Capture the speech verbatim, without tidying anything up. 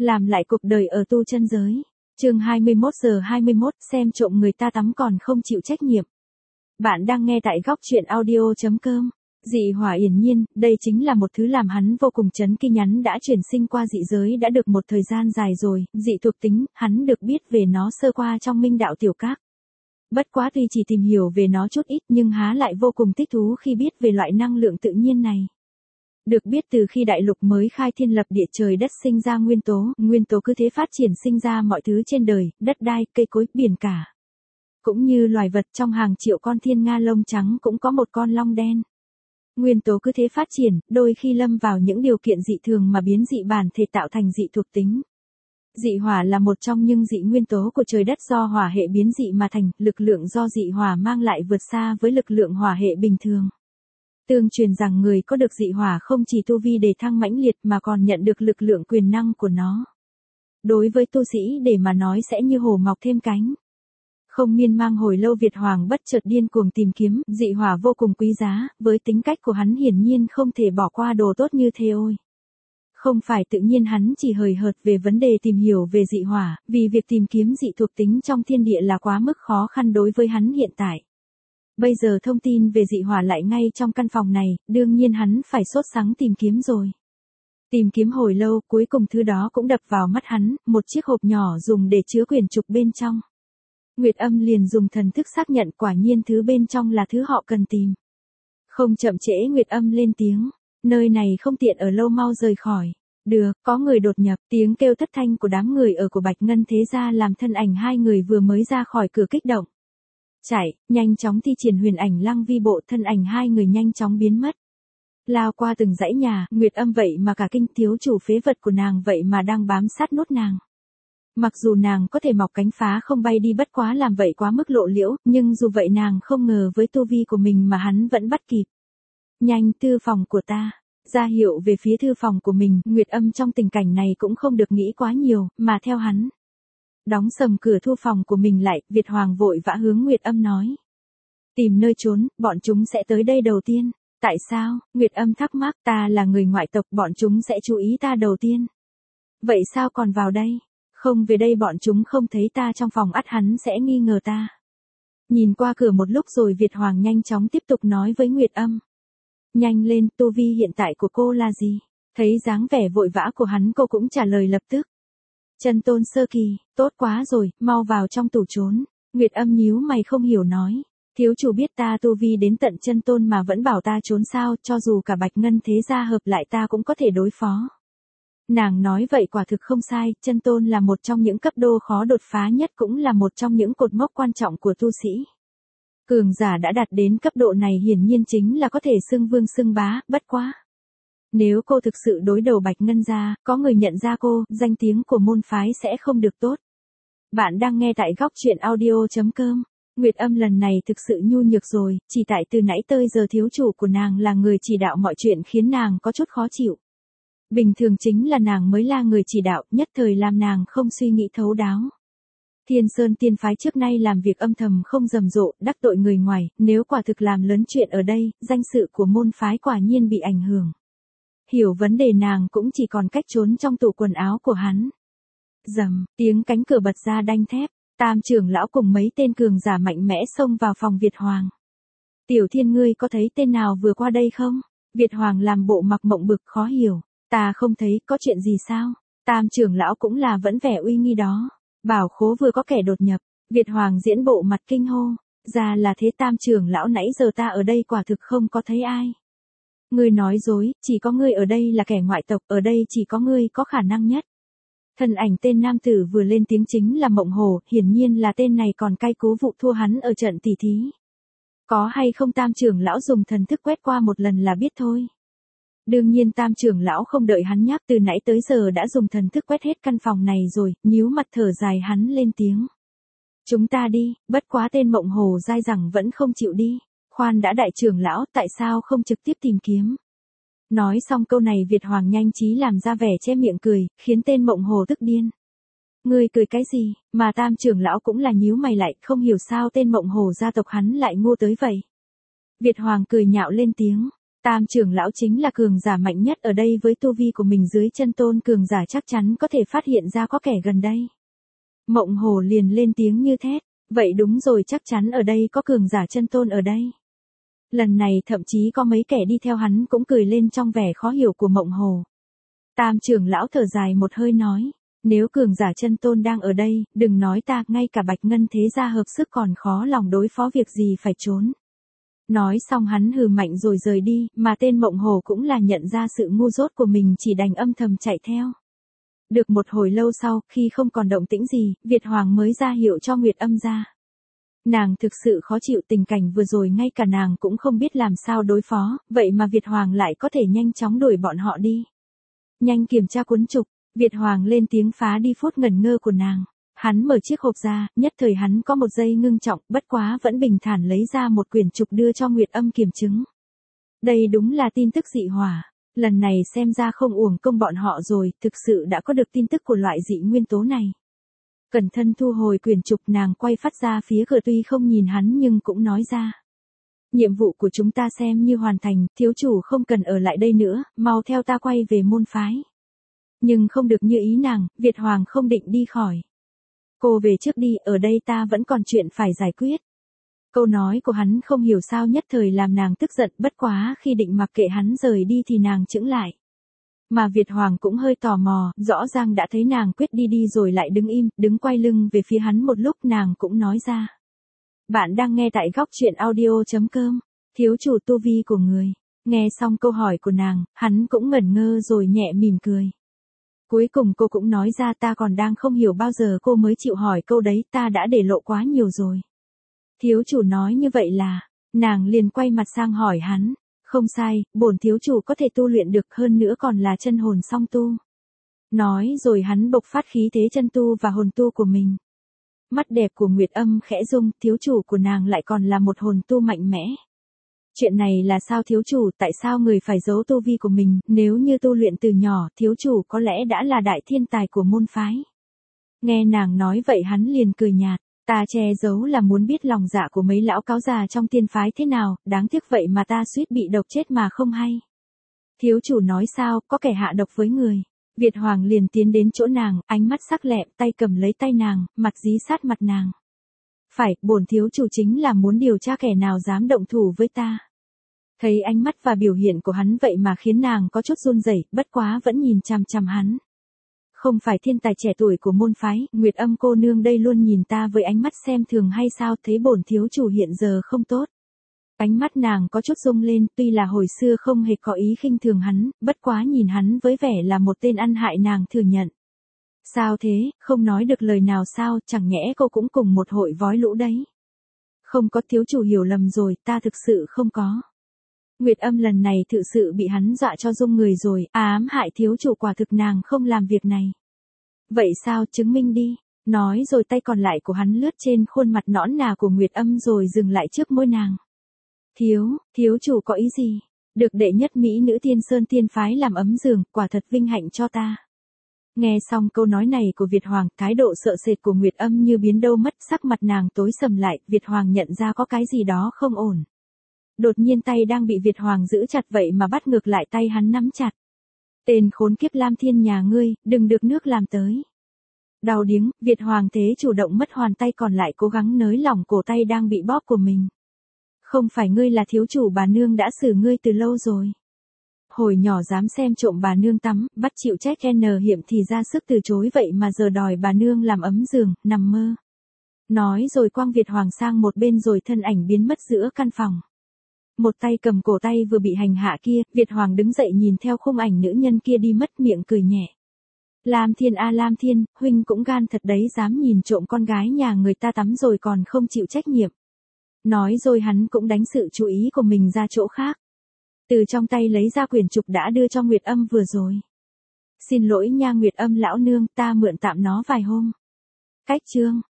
Làm lại cuộc đời ở tu chân giới. Chương hai mươi mốt giờ hai mươi mốt, xem trộm người ta tắm còn không chịu trách nhiệm. Bạn đang nghe tại góc truyện audio chấm com. Dị hỏa hiển nhiên, đây chính là một thứ làm hắn vô cùng chấn kinh. Hắn đã chuyển sinh qua dị giới đã được một thời gian dài rồi, dị thuộc tính, hắn được biết về nó sơ qua trong Minh Đạo Tiểu Các. Bất quá tuy chỉ tìm hiểu về nó chút ít nhưng há lại vô cùng thích thú khi biết về loại năng lượng tự nhiên này. Được biết từ khi đại lục mới khai thiên lập địa trời đất sinh ra nguyên tố, nguyên tố cứ thế phát triển sinh ra mọi thứ trên đời, đất đai, cây cối, biển cả. Cũng như loài vật trong hàng triệu con thiên nga lông trắng cũng có một con long đen. Nguyên tố cứ thế phát triển, đôi khi lâm vào những điều kiện dị thường mà biến dị bản thể tạo thành dị thuộc tính. Dị hỏa là một trong những dị nguyên tố của trời đất do hỏa hệ biến dị mà thành, lực lượng do dị hỏa mang lại vượt xa với lực lượng hỏa hệ bình thường. Tương truyền rằng người có được dị hỏa không chỉ tu vi đề thăng mãnh liệt mà còn nhận được lực lượng quyền năng của nó. Đối với tu sĩ để mà nói sẽ như hổ mọc thêm cánh. Không miên mang hồi lâu Việt Hoàng bất chợt điên cuồng tìm kiếm, dị hỏa vô cùng quý giá, với tính cách của hắn hiển nhiên không thể bỏ qua đồ tốt như thế ôi. Không phải tự nhiên hắn chỉ hời hợt về vấn đề tìm hiểu về dị hỏa, vì việc tìm kiếm dị thuộc tính trong thiên địa là quá mức khó khăn đối với hắn hiện tại. Bây giờ thông tin về dị hỏa lại ngay trong căn phòng này, đương nhiên hắn phải sốt sắng tìm kiếm rồi. Tìm kiếm hồi lâu, cuối cùng thứ đó cũng đập vào mắt hắn, một chiếc hộp nhỏ dùng để chứa quyển trục bên trong. Nguyệt Âm liền dùng thần thức xác nhận quả nhiên thứ bên trong là thứ họ cần tìm. Không chậm trễ Nguyệt Âm lên tiếng, nơi này không tiện ở lâu, mau rời khỏi. Được, có người đột nhập, tiếng kêu thất thanh của đám người ở của Bạch Ngân Thế Gia làm thân ảnh hai người vừa mới ra khỏi cửa kích động. Chạy, nhanh chóng thi triển huyền ảnh lăng vi bộ, thân ảnh hai người nhanh chóng biến mất. Lao qua từng dãy nhà, Nguyệt Âm vậy mà cả kinh, thiếu chủ phế vật của nàng vậy mà đang bám sát nốt nàng. Mặc dù nàng có thể mọc cánh phá không bay đi, bất quá làm vậy quá mức lộ liễu, nhưng dù vậy nàng không ngờ với tu vi của mình mà hắn vẫn bắt kịp. Nhanh, thư phòng của ta. Ra hiệu về phía thư phòng của mình, Nguyệt Âm trong tình cảnh này cũng không được nghĩ quá nhiều, mà theo hắn. Đóng sầm cửa thư phòng của mình lại, Việt Hoàng vội vã hướng Nguyệt Âm nói. Tìm nơi trốn, bọn chúng sẽ tới đây đầu tiên. Tại sao? Nguyệt Âm thắc mắc, ta là người ngoại tộc, bọn chúng sẽ chú ý ta đầu tiên. Vậy sao còn vào đây? Không về đây bọn chúng không thấy ta trong phòng ắt hắn sẽ nghi ngờ ta. Nhìn qua cửa một lúc rồi Việt Hoàng nhanh chóng tiếp tục nói với Nguyệt Âm. Nhanh lên, tu vi hiện tại của cô là gì? Thấy dáng vẻ vội vã của hắn cô cũng trả lời lập tức. Chân tôn sơ kỳ, tốt quá rồi, mau vào trong tủ trốn. Nguyệt Âm nhíu mày không hiểu nói. Thiếu chủ biết ta tu vi đến tận chân tôn mà vẫn bảo ta trốn sao, cho dù cả Bạch Ngân Thế Gia hợp lại ta cũng có thể đối phó. Nàng nói vậy quả thực không sai, chân tôn là một trong những cấp đô khó đột phá nhất, cũng là một trong những cột mốc quan trọng của tu sĩ. Cường giả đã đạt đến cấp độ này hiển nhiên chính là có thể xưng vương xưng bá, bất quá. Nếu cô thực sự đối đầu Bạch Ngân gia, có người nhận ra cô, danh tiếng của môn phái sẽ không được tốt. Bạn đang nghe tại góc truyện audio chấm com. Nguyệt Âm lần này thực sự nhu nhược rồi, chỉ tại từ nãy tới giờ thiếu chủ của nàng là người chỉ đạo mọi chuyện khiến nàng có chút khó chịu. Bình thường chính là nàng mới là người chỉ đạo, nhất thời làm nàng không suy nghĩ thấu đáo. Thiên Sơn Tiên phái trước nay làm việc âm thầm không rầm rộ, đắc tội người ngoài, nếu quả thực làm lớn chuyện ở đây, danh dự của môn phái quả nhiên bị ảnh hưởng. Hiểu vấn đề nàng cũng chỉ còn cách trốn trong tủ quần áo của hắn. Rầm, tiếng cánh cửa bật ra đanh thép, Tam trưởng lão cùng mấy tên cường giả mạnh mẽ xông vào phòng Việt Hoàng. Tiểu Thiên, ngươi có thấy tên nào vừa qua đây không? Việt Hoàng làm bộ mặc mộng bực khó hiểu. Ta không thấy, có chuyện gì sao? Tam trưởng lão cũng là vẫn vẻ uy nghi đó. Bảo khố vừa có kẻ đột nhập. Việt Hoàng diễn bộ mặt kinh hô. Ra là thế Tam trưởng lão, nãy giờ ta ở đây quả thực không có thấy ai. Ngươi nói dối, chỉ có ngươi ở đây là kẻ ngoại tộc, ở đây chỉ có ngươi có khả năng nhất. Thân ảnh tên nam tử vừa lên tiếng chính là Mộng Hồ, hiển nhiên là tên này còn cay cú vụ thua hắn ở trận tỷ thí. Có hay không Tam trưởng lão dùng thần thức quét qua một lần là biết thôi. Đương nhiên Tam trưởng lão không đợi hắn nhắc, từ nãy tới giờ đã dùng thần thức quét hết căn phòng này rồi, nhíu mặt thở dài hắn lên tiếng. Chúng ta đi, bất quá tên Mộng Hồ dai dẳng vẫn không chịu đi. Khoan đã đại trưởng lão, tại sao không trực tiếp tìm kiếm? Nói xong câu này Việt Hoàng nhanh trí làm ra vẻ che miệng cười, khiến tên Mộng Hồ tức điên. Ngươi cười cái gì, mà Tam trưởng lão cũng là nhíu mày lại, không hiểu sao tên Mộng Hồ gia tộc hắn lại ngu tới vậy. Việt Hoàng cười nhạo lên tiếng. Tam trưởng lão chính là cường giả mạnh nhất ở đây, với tu vi của mình dưới chân tôn cường giả chắc chắn có thể phát hiện ra có kẻ gần đây. Mộng Hồ liền lên tiếng như thét, vậy đúng rồi, chắc chắn ở đây có cường giả chân tôn ở đây. Lần này thậm chí có mấy kẻ đi theo hắn cũng cười lên trong vẻ khó hiểu của Mộng Hồ. Tam trưởng lão thở dài một hơi nói, nếu cường giả chân tôn đang ở đây, đừng nói ta, ngay cả Bạch Ngân thế gia hợp sức còn khó lòng đối phó, việc gì phải trốn. Nói xong hắn hừ mạnh rồi rời đi, mà tên Mộng Hồ cũng là nhận ra sự ngu dốt của mình, chỉ đành âm thầm chạy theo. Được một hồi lâu sau, khi không còn động tĩnh gì, Việt Hoàng mới ra hiệu cho Nguyệt Âm ra. Nàng thực sự khó chịu tình cảnh vừa rồi, ngay cả nàng cũng không biết làm sao đối phó, vậy mà Việt Hoàng lại có thể nhanh chóng đuổi bọn họ đi. Nhanh kiểm tra cuốn trục, Việt Hoàng lên tiếng phá đi phút ngẩn ngơ của nàng. Hắn mở chiếc hộp ra, nhất thời hắn có một giây ngưng trọng, bất quá vẫn bình thản lấy ra một quyển trục đưa cho Nguyệt Âm kiểm chứng. Đây đúng là tin tức dị hỏa. Lần này xem ra không uổng công bọn họ rồi, thực sự đã có được tin tức của loại dị nguyên tố này. Cẩn thận thu hồi quyển trục, nàng quay phát ra phía cửa, tuy không nhìn hắn nhưng cũng nói ra. Nhiệm vụ của chúng ta xem như hoàn thành, thiếu chủ không cần ở lại đây nữa, mau theo ta quay về môn phái. Nhưng không được như ý nàng, Việt Hoàng không định đi khỏi. Cô về trước đi, ở đây ta vẫn còn chuyện phải giải quyết. Câu nói của hắn không hiểu sao nhất thời làm nàng tức giận, bất quá khi định mặc kệ hắn rời đi thì nàng chững lại. Mà Việt Hoàng cũng hơi tò mò, rõ ràng đã thấy nàng quyết đi đi rồi lại đứng im, đứng quay lưng về phía hắn một lúc, nàng cũng nói ra. Bạn đang nghe tại góc truyện audio chấm com, thiếu chủ tu vi của người. Nghe xong câu hỏi của nàng, hắn cũng ngẩn ngơ rồi nhẹ mỉm cười. Cuối cùng cô cũng nói ra, ta còn đang không hiểu bao giờ cô mới chịu hỏi câu đấy, ta đã để lộ quá nhiều rồi. Thiếu chủ nói như vậy là, nàng liền quay mặt sang hỏi hắn, không sai, bổn thiếu chủ có thể tu luyện được, hơn nữa còn là chân hồn song tu. Nói rồi hắn bộc phát khí thế chân tu và hồn tu của mình. Mắt đẹp của Nguyệt Âm khẽ rung, thiếu chủ của nàng lại còn là một hồn tu mạnh mẽ. Chuyện này là sao thiếu chủ, tại sao người phải giấu tu vi của mình, nếu như tu luyện từ nhỏ, thiếu chủ có lẽ đã là đại thiên tài của môn phái. Nghe nàng nói vậy hắn liền cười nhạt, ta che giấu là muốn biết lòng dạ của mấy lão cáo già trong tiên phái thế nào, đáng tiếc vậy mà ta suýt bị độc chết mà không hay. Thiếu chủ nói sao, có kẻ hạ độc với người. Việt Hoàng liền tiến đến chỗ nàng, ánh mắt sắc lẹm, tay cầm lấy tay nàng, mặt dí sát mặt nàng. Phải, bổn thiếu chủ chính là muốn điều tra kẻ nào dám động thủ với ta. Thấy ánh mắt và biểu hiện của hắn vậy mà khiến nàng có chút run rẩy, bất quá vẫn nhìn chằm chằm hắn. Không phải thiên tài trẻ tuổi của môn phái, Nguyệt Âm cô nương đây luôn nhìn ta với ánh mắt xem thường hay sao, thấy bổn thiếu chủ hiện giờ không tốt. Ánh mắt nàng có chút rung lên, tuy là hồi xưa không hề có ý khinh thường hắn, bất quá nhìn hắn với vẻ là một tên ăn hại nàng thừa nhận. Sao thế, không nói được lời nào sao, chẳng nhẽ cô cũng cùng một hội vói lũ đấy. Không có, thiếu chủ hiểu lầm rồi, ta thực sự không có. Nguyệt Âm lần này thực sự bị hắn dọa cho rung người rồi, ám hại thiếu chủ, quả thực nàng không làm việc này. Vậy sao, chứng minh đi. Nói rồi tay còn lại của hắn lướt trên khuôn mặt nõn nà của Nguyệt Âm rồi dừng lại trước môi nàng. Thiếu, thiếu chủ có ý gì? Được đệ nhất mỹ nữ Tiên Sơn tiên phái làm ấm giường, quả thật vinh hạnh cho ta. Nghe xong câu nói này của Việt Hoàng, thái độ sợ sệt của Nguyệt Âm như biến đâu mất, sắc mặt nàng tối sầm lại, Việt Hoàng nhận ra có cái gì đó không ổn. Đột nhiên tay đang bị Việt Hoàng giữ chặt vậy mà bắt ngược lại, tay hắn nắm chặt. Tên khốn kiếp Lam Thiên nhà ngươi, đừng được nước làm tới. Đau điếng, Việt Hoàng thế chủ động mất hoàn tay còn lại cố gắng nới lỏng cổ tay đang bị bóp của mình. Không phải ngươi là thiếu chủ, bà nương đã xử ngươi từ lâu rồi. Hồi nhỏ dám xem trộm bà nương tắm, bắt chịu trách n hiểm thì ra sức từ chối, vậy mà giờ đòi bà nương làm ấm giường, nằm mơ. Nói rồi quăng Việt Hoàng sang một bên rồi thân ảnh biến mất giữa căn phòng. Một tay cầm cổ tay vừa bị hành hạ kia, Việt Hoàng đứng dậy nhìn theo khung ảnh nữ nhân kia đi mất, miệng cười nhẹ. Lam Thiên a Lam Thiên, huynh cũng gan thật đấy, dám nhìn trộm con gái nhà người ta tắm rồi còn không chịu trách nhiệm. Nói rồi hắn cũng đánh sự chú ý của mình ra chỗ khác. Từ trong tay lấy ra quyển trục đã đưa cho Nguyệt Âm vừa rồi. Xin lỗi nha Nguyệt Âm lão nương, ta mượn tạm nó vài hôm. Cách chương.